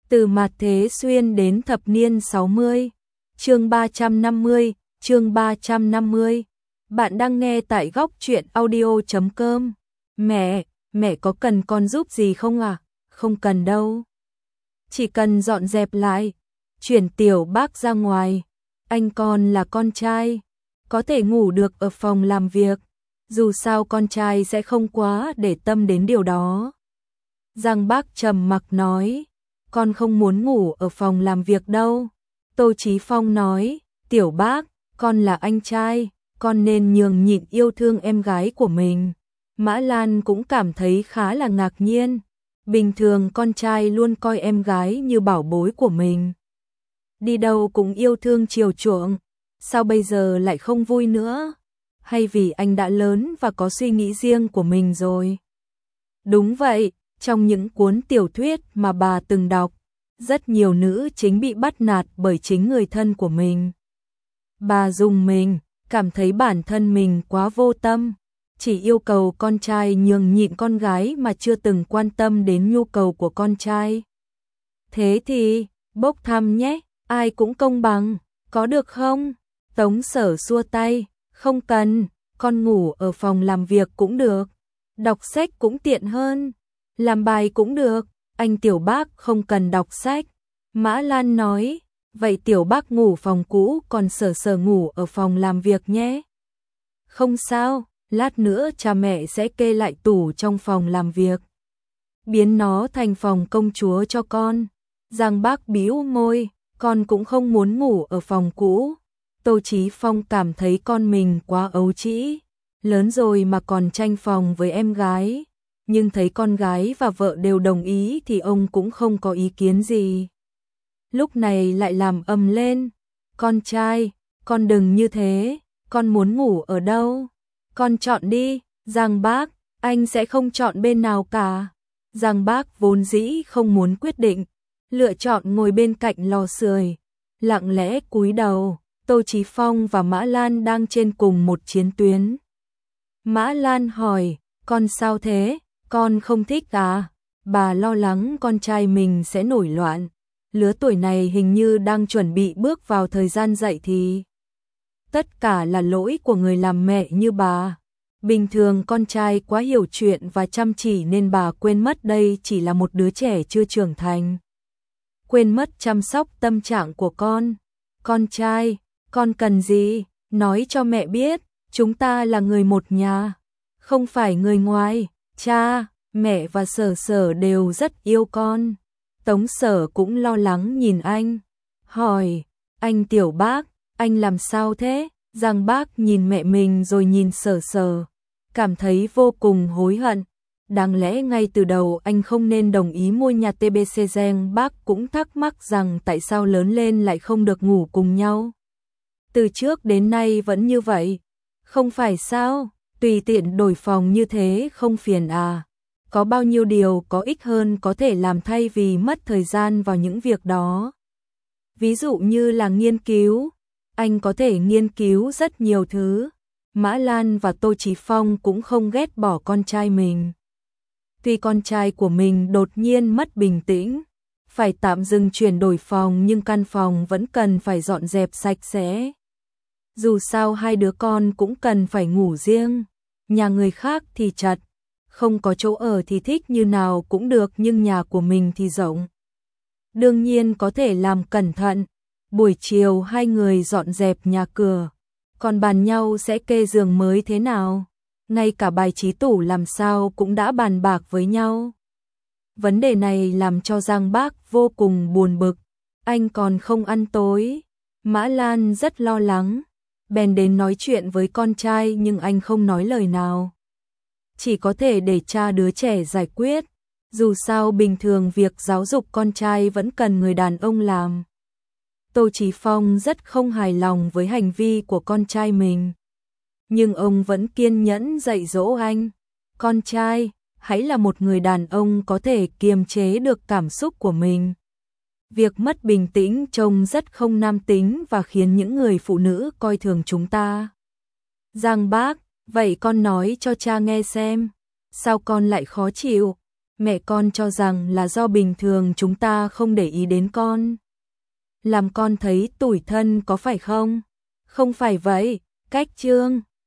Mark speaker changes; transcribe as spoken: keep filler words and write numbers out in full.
Speaker 1: Từ mạt thế xuyên đến thập niên sáu mươi. Chương ba trăm năm mươi, chương ba trăm năm mươi. Bạn đang nghe tại góc truyện audio chấm com. Mẹ, mẹ có cần con giúp gì không à? Không cần đâu. Chỉ cần dọn dẹp lại, chuyển tiểu bác ra ngoài. Anh con là con trai, có thể ngủ được ở phòng làm việc. Dù sao con trai sẽ không quá để tâm đến điều đó. Giang bác trầm mặc nói, con không muốn ngủ ở phòng làm việc đâu. Tô Chí Phong nói, tiểu bác, con là anh trai, con nên nhường nhịn yêu thương em gái của mình. Mã Lan cũng cảm thấy khá là ngạc nhiên. Bình thường con trai luôn coi em gái như bảo bối của mình. Đi đâu cũng yêu thương chiều chuộng, sao bây giờ lại không vui nữa? Hay vì anh đã lớn và có suy nghĩ riêng của mình rồi? Đúng vậy, trong những cuốn tiểu thuyết mà bà từng đọc, rất nhiều nữ chính bị bắt nạt bởi chính người thân của mình. Bà dùng mình, cảm thấy bản thân mình quá vô tâm, chỉ yêu cầu con trai nhường nhịn con gái mà chưa từng quan tâm đến nhu cầu của con trai. Thế thì, bốc thăm nhé, ai cũng công bằng, có được không? Tống Sở xua tay, không cần, con ngủ ở phòng làm việc cũng được, đọc sách cũng tiện hơn, làm bài cũng được, anh tiểu bác không cần đọc sách. Mã Lan nói, vậy tiểu bác ngủ phòng cũ còn Sở Sở ngủ ở phòng làm việc nhé. Không sao, lát nữa cha mẹ sẽ kê lại tủ trong phòng làm việc, biến nó thành phòng công chúa cho con. Giang bác bĩu môi, con cũng không muốn ngủ ở phòng cũ. Tô Chí Phong cảm thấy con mình quá ấu trĩ, lớn rồi mà còn tranh phòng với em gái. Nhưng thấy con gái và vợ đều đồng ý thì ông cũng không có ý kiến gì. Lúc này lại làm ầm lên, con trai, con đừng như thế, con muốn ngủ ở đâu? Con chọn đi. Giang bác, anh sẽ không chọn bên nào cả. Giang bác vốn dĩ không muốn quyết định, lựa chọn ngồi bên cạnh lò sưởi, lặng lẽ cúi đầu. Tô Chí Phong và Mã Lan đang trên cùng một chiến tuyến. Mã Lan hỏi, con sao thế? Con không thích à? Bà lo lắng con trai mình sẽ nổi loạn. Lứa tuổi này hình như đang chuẩn bị bước vào thời gian dậy thì. Tất cả là lỗi của người làm mẹ như bà. Bình thường con trai quá hiểu chuyện và chăm chỉ nên bà quên mất đây chỉ là một đứa trẻ chưa trưởng thành. Quên mất chăm sóc tâm trạng của con. Con trai, con cần gì? Nói cho mẹ biết, chúng ta là người một nhà, không phải người ngoài. Cha, mẹ và Sở Sở đều rất yêu con. Tống Sở cũng lo lắng nhìn anh, hỏi, anh tiểu bác, anh làm sao thế? Giang bác nhìn mẹ mình rồi nhìn Sở Sở, cảm thấy vô cùng hối hận. Đáng lẽ ngay từ đầu anh không nên đồng ý mua nhà tê bê xê. Giang bác cũng thắc mắc rằng tại sao lớn lên lại không được ngủ cùng nhau. Từ trước đến nay vẫn như vậy, không phải sao? Tùy tiện đổi phòng như thế không phiền à? Có bao nhiêu điều có ích hơn có thể làm thay vì mất thời gian vào những việc đó. Ví dụ như là nghiên cứu, anh có thể nghiên cứu rất nhiều thứ. Mã Lan và Tô Chí Phong cũng không ghét bỏ con trai mình. Tuy con trai của mình đột nhiên mất bình tĩnh, phải tạm dừng chuyển đổi phòng nhưng căn phòng vẫn cần phải dọn dẹp sạch sẽ. Dù sao hai đứa con cũng cần phải ngủ riêng, nhà người khác thì chật, không có chỗ ở thì thích như nào cũng được nhưng nhà của mình thì rộng. Đương nhiên có thể làm cẩn thận, buổi chiều hai người dọn dẹp nhà cửa, còn bàn nhau sẽ kê giường mới thế nào, ngay cả bài trí tủ làm sao cũng đã bàn bạc với nhau. Vấn đề này làm cho Giang bác vô cùng buồn bực, anh còn không ăn tối. Mã Lan rất lo lắng, bèn đến nói chuyện với con trai nhưng anh không nói lời nào. Chỉ có thể để cha đứa trẻ giải quyết, dù sao bình thường việc giáo dục con trai vẫn cần người đàn ông làm. Tô Chí Phong rất không hài lòng với hành vi của con trai mình, nhưng ông vẫn kiên nhẫn dạy dỗ anh. Con trai, hãy là một người đàn ông có thể kiềm chế được cảm xúc của mình. Việc mất bình tĩnh trông rất không nam tính và khiến những người phụ nữ coi thường chúng ta. Giang bác, vậy con nói cho cha nghe xem, sao con lại khó chịu? Mẹ con cho rằng là do bình thường chúng ta không để ý đến con. Làm con thấy tủi thân có phải không? Không phải vậy, cách Trương